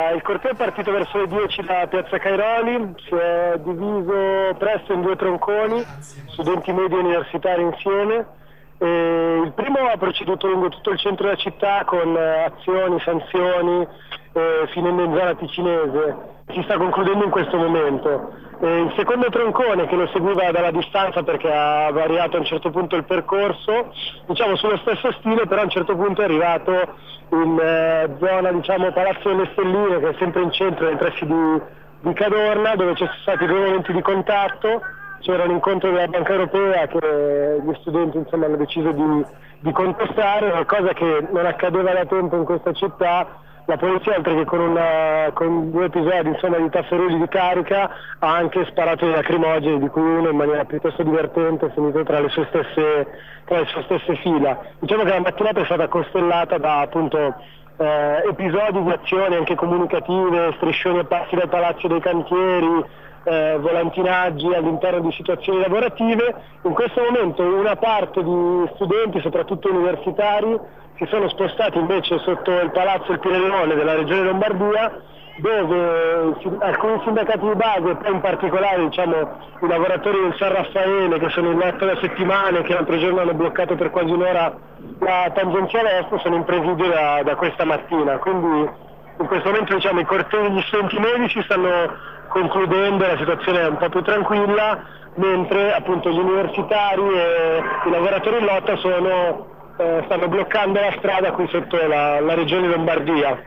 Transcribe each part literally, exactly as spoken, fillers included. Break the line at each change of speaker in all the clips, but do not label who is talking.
Il corteo è partito verso le dieci da Piazza Cairoli, si è diviso presto in due tronconi, studenti medi e universitari insieme. E il primo ha proceduto lungo tutto il centro della città con azioni, sanzioni, eh, finendo in zona ticinese. Si sta concludendo in questo momento. E il secondo troncone, che lo seguiva dalla distanza perché ha variato a un certo punto il percorso, diciamo sullo stesso stile, però a un certo punto è arrivato in eh, zona, diciamo, Palazzo delle Stelline, che è sempre in centro, nei pressi di, di Cadorna, dove ci sono stati due momenti di contatto. C'era un incontro della Banca Europea che gli studenti, insomma, hanno deciso di, di contestare, una cosa che non accadeva da tempo in questa città. La polizia, oltre che con, una, con due episodi, insomma, di tafferugli di carica, ha anche sparato i lacrimogeni, di cui uno in maniera piuttosto divertente è finito tra le sue stesse, tra le sue stesse fila. Diciamo che la mattinata è stata costellata da, appunto, eh, episodi di azioni anche comunicative, striscioni e passi dal Palazzo dei Cantieri, eh, volantinaggi all'interno di situazioni lavorative. In questo momento una parte di studenti, soprattutto universitari, si sono spostati invece sotto il Palazzo Il Pirellone della Regione Lombardia, dove alcuni sindacati di base, e poi in particolare, diciamo, i lavoratori del San Raffaele, che sono in lotta da settimane, che l'altro giorno hanno bloccato per quasi un'ora la tangenziale est, sono in presidio da, da questa mattina. Quindi in questo momento, diciamo, i cortei degli studenti medici stanno concludendo, la situazione è un po' più tranquilla, mentre appunto gli universitari e i lavoratori in lotta sono Eh, stanno bloccando la strada qui sotto la, la regione Lombardia.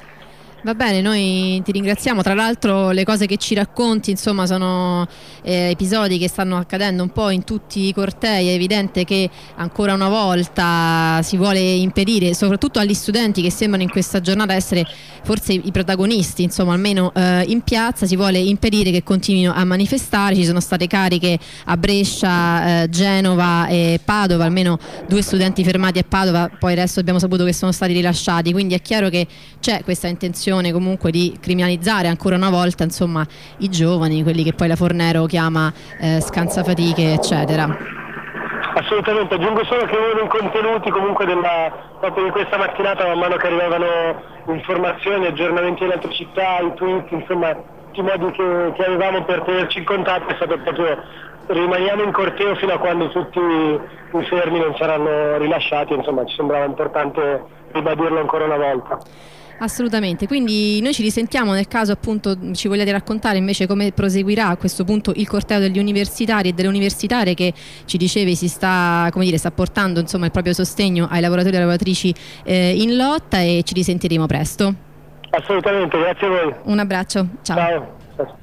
Va bene, noi ti ringraziamo. Tra l'altro le cose che ci racconti, insomma, sono eh, episodi che stanno accadendo un po' in tutti i cortei. È evidente che ancora una volta si vuole impedire, soprattutto agli studenti che sembrano in questa giornata essere forse i protagonisti, insomma, almeno eh, in piazza, si vuole impedire che continuino a manifestare. Ci sono state cariche a Brescia, eh, Genova e Padova, almeno due studenti fermati a Padova, poi adesso abbiamo saputo che sono stati rilasciati, quindi è chiaro che c'è questa intenzione comunque di criminalizzare ancora una volta, insomma, i giovani, quelli che poi la Fornero chiama eh, scansafatiche, eccetera.
Assolutamente, aggiungo solo che uno dei contenuti comunque della, proprio di questa mattinata, man mano che arrivavano informazioni, aggiornamenti delle altre città, i tweet, insomma, tutti i modi che, che avevamo per tenerci in contatto, è stato proprio: rimaniamo in corteo fino a quando tutti i fermi non saranno rilasciati. Insomma, ci sembrava importante ribadirlo ancora una volta.
Assolutamente, quindi noi ci risentiamo nel caso appunto ci vogliate raccontare invece come proseguirà a questo punto il corteo degli universitari e delle universitarie, che ci dicevi si sta, come dire, sta portando, insomma, il proprio sostegno ai lavoratori e alle lavoratrici eh, in lotta, e ci risentiremo presto.
Assolutamente, grazie a voi.
Un abbraccio, ciao.
Ciao.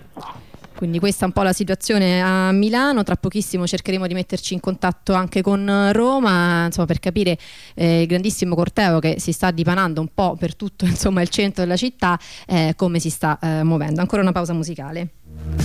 Quindi questa è un po' la situazione a Milano. Tra pochissimo cercheremo di metterci in contatto anche con Roma, insomma, per capire eh, il grandissimo corteo che si sta dipanando un po' per tutto, insomma, il centro della città, eh, come si sta eh, muovendo. Ancora una pausa musicale.